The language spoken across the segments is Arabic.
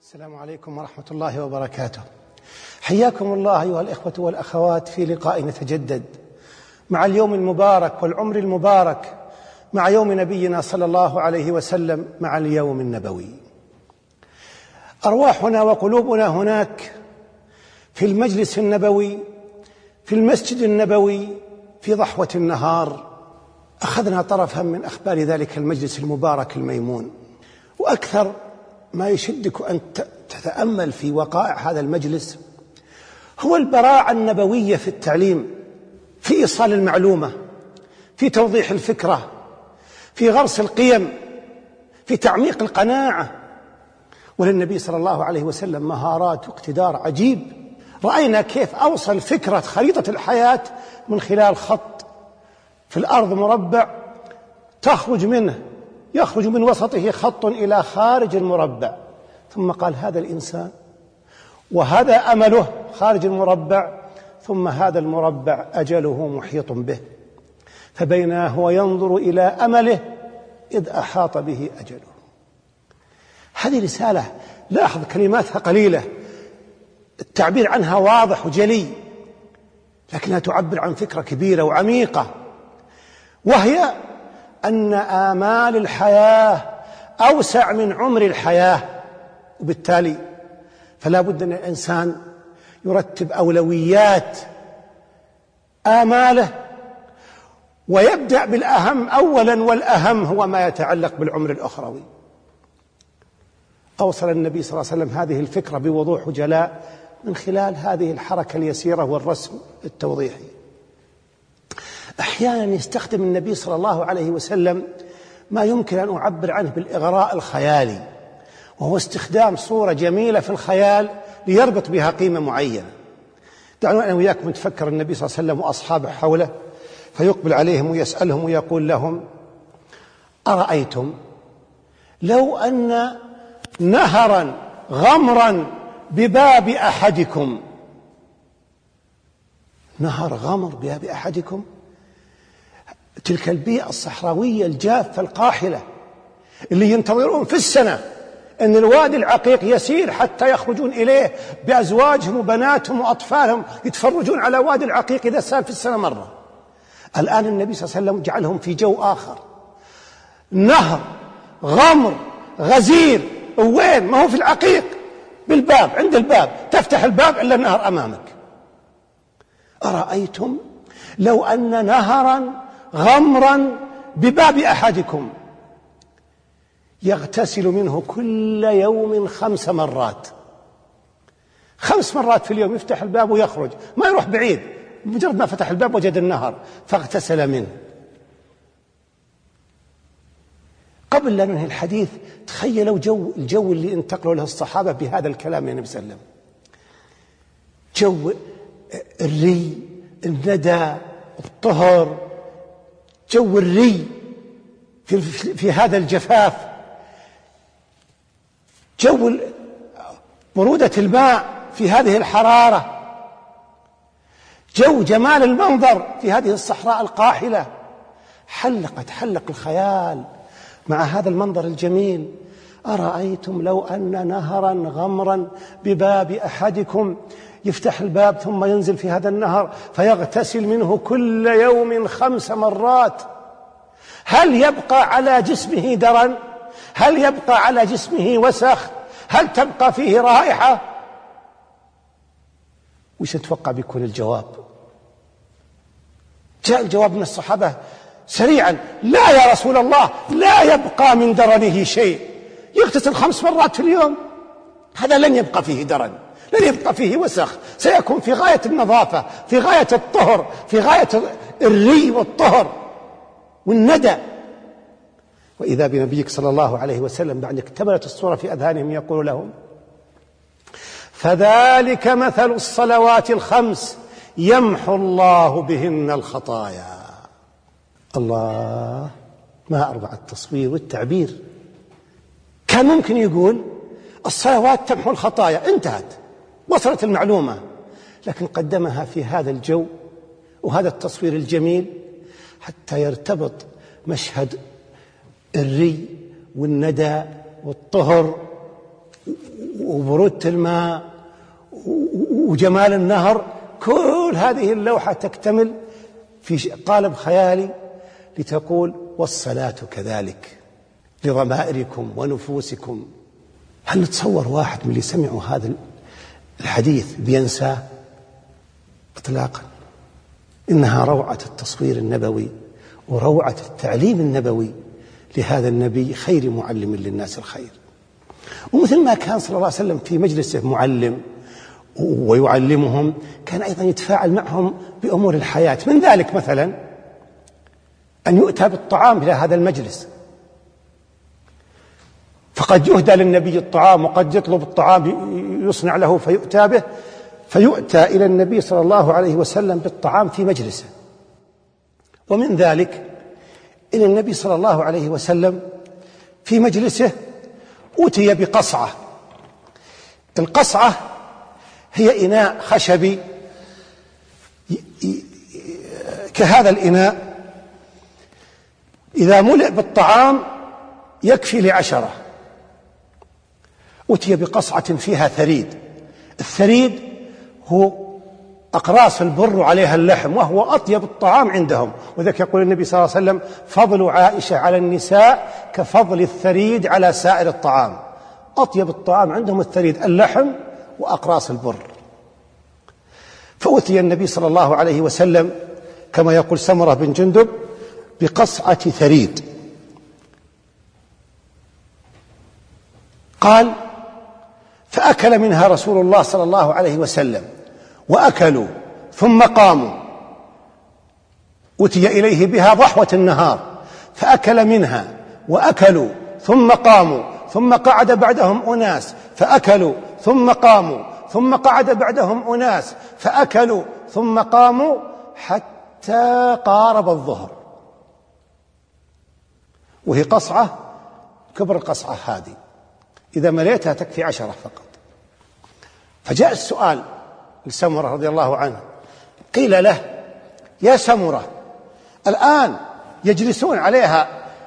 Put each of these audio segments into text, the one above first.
السلام عليكم ورحمة الله وبركاته. حياكم الله أيها الإخوة والأخوات في لقاء نتجدد مع اليوم المبارك والعمر المبارك، مع يوم نبينا صلى الله عليه وسلم، مع اليوم النبوي. أرواحنا وقلوبنا هناك في المجلس النبوي، في المسجد النبوي، في ضحوة النهار. أخذنا طرفا من أخبار ذلك المجلس المبارك الميمون، وأكثر ما يشدك أن تتأمل في وقائع هذا المجلس هو البراعة النبوية في التعليم، في إيصال المعلومة، في توضيح الفكرة، في غرس القيم، في تعميق القناعة. وللنبي صلى الله عليه وسلم مهارات واقتدار عجيب. رأينا كيف أوصل فكرة خريطة الحياة من خلال خط في الأرض مربع يخرج من وسطه خط إلى خارج المربع، ثم قال هذا الإنسان وهذا أمله خارج المربع، ثم هذا المربع أجله محيط به، فبينما هو ينظر إلى أمله إذ أحاط به أجله. هذه رسالة، لاحظ كلماتها قليلة، التعبير عنها واضح وجلي، لكنها تعبر عن فكرة كبيرة وعميقة، وهي أن آمال الحياة أوسع من عمر الحياة، وبالتالي فلا بد أن الإنسان يرتب أولويات آماله ويبدأ بالأهم أولا، والأهم هو ما يتعلق بالعمر الأخروي. أوصل النبي صلى الله عليه وسلم هذه الفكرة بوضوح وجلاء من خلال هذه الحركة اليسيرة والرسم التوضيحي. أحيانا يستخدم النبي صلى الله عليه وسلم ما يمكن أن أعبر عنه بالإغراء الخيالي، وهو استخدام صورة جميلة في الخيال ليربط بها قيمة معينة. دعونا أنا وياكم نتفكر النبي صلى الله عليه وسلم وأصحابه حوله، فيقبل عليهم ويسألهم ويقول لهم: أرأيتم لو أن نهرا غمرا بباب أحدكم، نهر غمر بباب أحدكم، تلك البيئة الصحراوية الجافة القاحلة اللي ينتظرون في السنة أن الوادي العقيق يسير حتى يخرجون إليه بأزواجهم وبناتهم وأطفالهم، يتفرجون على وادي العقيق إذا سال في السنة مرة. الآن النبي صلى الله عليه وسلم جعلهم في جو آخر، نهر غمر غزير، وين؟ ما هو في العقيق، بالباب، عند الباب، تفتح الباب إلا النهر أمامك. أرأيتم لو أن نهرا غمرا بباب أحدكم يغتسل منه كل يوم 5 مرات، 5 مرات في اليوم، يفتح الباب ويخرج، ما يروح بعيد، مجرد ما فتح الباب وجد النهر فاغتسل منه. قبل لا ننهي الحديث تخيلوا الجو اللي انتقلوا له الصحابة بهذا الكلام يا النبي صلى الله عليه وسلم، جو الري، الندى، الطهر، جو الري في هذا الجفاف، جو برودة الماء في هذه الحرارة، جو جمال المنظر في هذه الصحراء القاحلة. حلق الخيال مع هذا المنظر الجميل. أرأيتم لو أن نهرا غمرا بباب أحدكم، يفتح الباب ثم ينزل في هذا النهر فيغتسل منه كل يوم 5 مرات، هل يبقى على جسمه درن؟ هل يبقى على جسمه وسخ؟ هل تبقى فيه رائحة؟ وش تتوقع بيكون الجواب؟ جاء الجواب من الصحابة سريعا: لا يا رسول الله، لا يبقى من درنه شيء. يغتسل 5 مرات في اليوم، هذا لن يبقى فيه درن، لن يبقى فيه وسخ، سيكون في غاية النظافة، في غاية الطهر، في غاية الري والطهر والندى. وإذا بنبيك صلى الله عليه وسلم بعد اكتملت الصورة في أذهانهم يقول لهم: فذلك مثل الصلوات ال5 يمحو الله بهن الخطايا. الله، ما أروع التصوير والتعبير. كان ممكن يقول الصلوات تمحو الخطايا، انتهت، وصلت المعلومة، لكن قدمها في هذا الجو وهذا التصوير الجميل حتى يرتبط مشهد الري والندى والطهر وبرودة الماء وجمال النهر، كل هذه اللوحة تكتمل في قالب خيالي لتقول والصلاة كذلك لضمائركم ونفوسكم. هل نتصور واحد من اللي سمعوا هذا الحديث بينساه؟ إطلاقا. إنها روعة التصوير النبوي وروعة التعليم النبوي لهذا النبي خير معلم للناس الخير. ومثل ما كان صلى الله عليه وسلم في مجلسه معلم ويعلمهم، كان أيضا يتفاعل معهم بأمور الحياة. من ذلك مثلا أن يؤتى بالطعام إلى هذا المجلس، فقد يهدى للنبي الطعام وقد يطلب الطعام يصنع له فيؤتى به، فيؤتى إلى النبي صلى الله عليه وسلم بالطعام في مجلسه. ومن ذلك إن النبي صلى الله عليه وسلم في مجلسه أوتي بقصعة. القصعة هي إناء خشبي كهذا الإناء، إذا ملئ بالطعام يكفي ل10. أتي بقصعة فيها ثريد. الثريد هو أقراص البر عليها اللحم، وهو أطيب الطعام عندهم. وذلك يقول النبي صلى الله عليه وسلم: فضل عائشة على النساء كفضل الثريد على سائر الطعام. أطيب الطعام عندهم الثريد، اللحم وأقراص البر. فأتي النبي صلى الله عليه وسلم كما يقول سمرة بن جندب بقصعة ثريد. قال: فأكل منها رسول الله صلى الله عليه وسلم وأكلوا ثم قاموا. أتي إليه بها ضحوة النهار، فأكل منها وأكلوا ثم قاموا، ثم قعد بعدهم أناس فأكلوا ثم قاموا، ثم قعد بعدهم أناس فأكلوا ثم قاموا، حتى قارب الظهر. وهي قصعة كبر القصعة هذه، إذا مليتها تكفي 10 فقط. فجاء السؤال لسمرة رضي الله عنه، قيل له: يا سمرة، الآن يجلسون عليها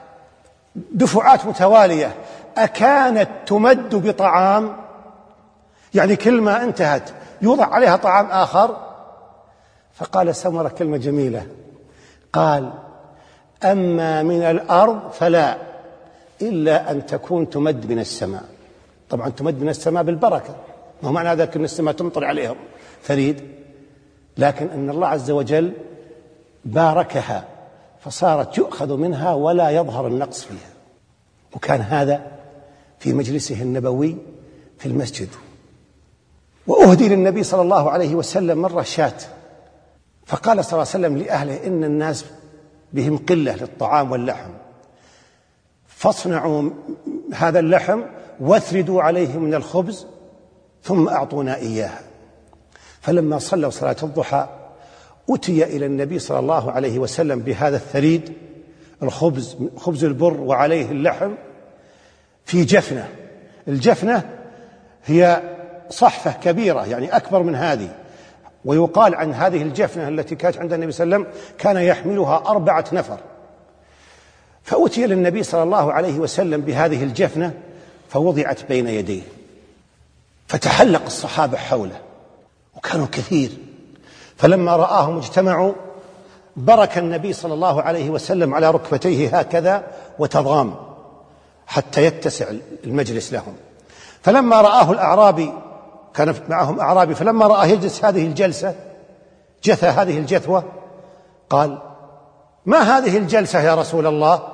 دفعات متوالية، أكانت تمد بطعام؟ يعني كل ما انتهت يوضع عليها طعام آخر؟ فقال سمرة كلمة جميلة، قال: أما من الأرض فلا، إلا أن تكون تمد من السماء. طبعا تمد من السماء بالبركة، ما هو معنى ذلك أن السماء تمطر عليهم ثريد، لكن أن الله عز وجل باركها فصارت يؤخذ منها ولا يظهر النقص فيها. وكان هذا في مجلسه النبوي في المسجد. وأهدي للنبي صلى الله عليه وسلم مرة شاة، فقال صلى الله عليه وسلم لأهله: إن الناس بهم قلة للطعام واللحم، فاصنعوا هذا اللحم واثردوا عليه من الخبز ثم أعطونا إياها. فلما صلوا صلاة الضحى أتي إلى النبي صلى الله عليه وسلم بهذا الثريد، الخبز، خبز البر وعليه اللحم، في جفنة. الجفنة هي صحفة كبيرة، يعني أكبر من هذه. ويقال عن هذه الجفنة التي كانت عند النبي صلى الله عليه وسلم كان يحملها 4 نفر. فأتي للنبي صلى الله عليه وسلم بهذه الجفنة فوضعت بين يديه، فتحلق الصحابة حوله وكانوا كثير. فلما رآهم اجتمعوا برك النبي صلى الله عليه وسلم على ركبتيه هكذا وتضام حتى يتسع المجلس لهم. فلما رآه الأعرابي، كان معهم أعرابي، فلما رآه يجلس هذه الجلسة، جثى هذه الجثوة، قال: ما هذه الجلسة يا رسول الله؟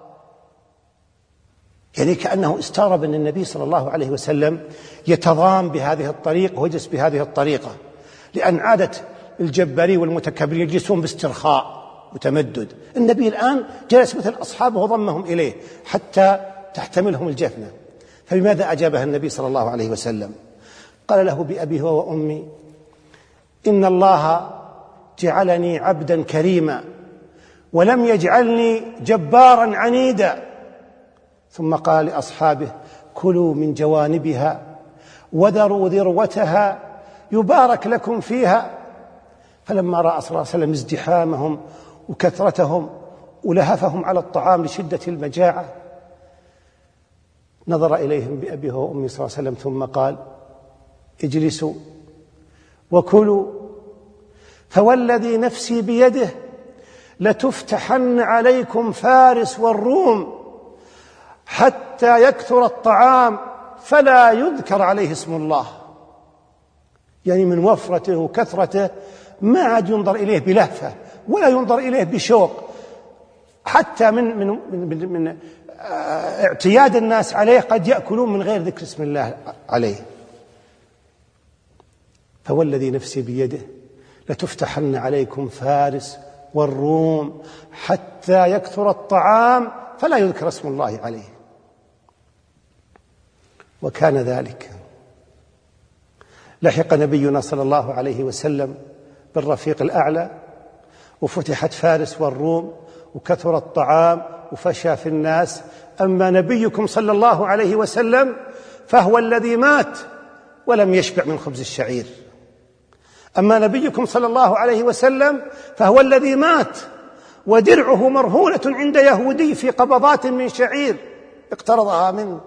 يعني كأنه استغرب أن النبي صلى الله عليه وسلم يتضام بهذه الطريقة ويجلس بهذه الطريقة، لأن عادة الجبارين والمتكبرين يجلسون باسترخاء وتمدد. النبي الآن جلس مثل أصحابه وضمهم إليه حتى تحتملهم الجفنة. فبماذا أجابها النبي صلى الله عليه وسلم؟ قال له: بأبي هو وأمي، إن الله جعلني عبدا كريما ولم يجعلني جبارا عنيدا. ثم قال لأصحابه: كلوا من جوانبها وذروا ذروتها يبارك لكم فيها. فلما رأى صلى الله عليه وسلم ازدحامهم وكثرتهم ولهفهم على الطعام لشدة المجاعة، نظر إليهم بأبيه وأمي صلى الله عليه وسلم ثم قال: اجلسوا وكلوا، فوالذي نفسي بيده لتفتحن عليكم فارس والروم حتى يكثر الطعام فلا يذكر عليه اسم الله. يعني من وفرته وكثرته ما عاد ينظر إليه بلهفة ولا ينظر إليه بشوق، حتى من اعتياد الناس عليه قد يأكلون من غير ذكر اسم الله عليه. فوالذي نفسي بيده لتفتحن عليكم فارس والروم حتى يكثر الطعام فلا يذكر اسم الله عليه. وكان ذلك. لحق نبينا صلى الله عليه وسلم بالرفيق الأعلى، وفتحت فارس والروم، وكثر الطعام وفشى في الناس. أما نبيكم صلى الله عليه وسلم فهو الذي مات ولم يشبع من خبز الشعير. أما نبيكم صلى الله عليه وسلم فهو الذي مات ودرعه مرهونة عند يهودي في قبضات من شعير اقترضها منه.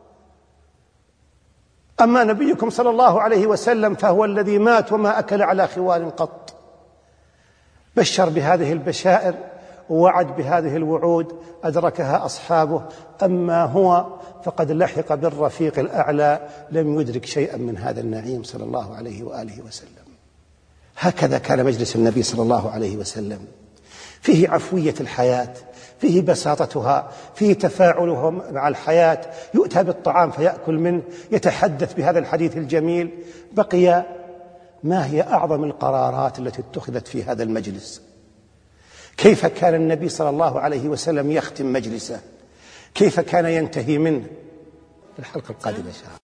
أما نبيكم صلى الله عليه وسلم فهو الذي مات وما أكل على خوال قط. بشر بهذه البشائر ووعد بهذه الوعود أدركها أصحابه. أما هو فقد لحق بالرفيق الأعلى، لم يدرك شيئا من هذا النعيم صلى الله عليه وآله وسلم. هكذا كان مجلس النبي صلى الله عليه وسلم، فيه عفوية الحياة، فيه بساطتها، فيه تفاعله مع الحياة. يؤتى بالطعام فيأكل منه، يتحدث بهذا الحديث الجميل. بقي ما هي أعظم القرارات التي اتخذت في هذا المجلس؟ كيف كان النبي صلى الله عليه وسلم يختم مجلسه؟ كيف كان ينتهي منه؟ في الحلقة القادمة إن شاء الله.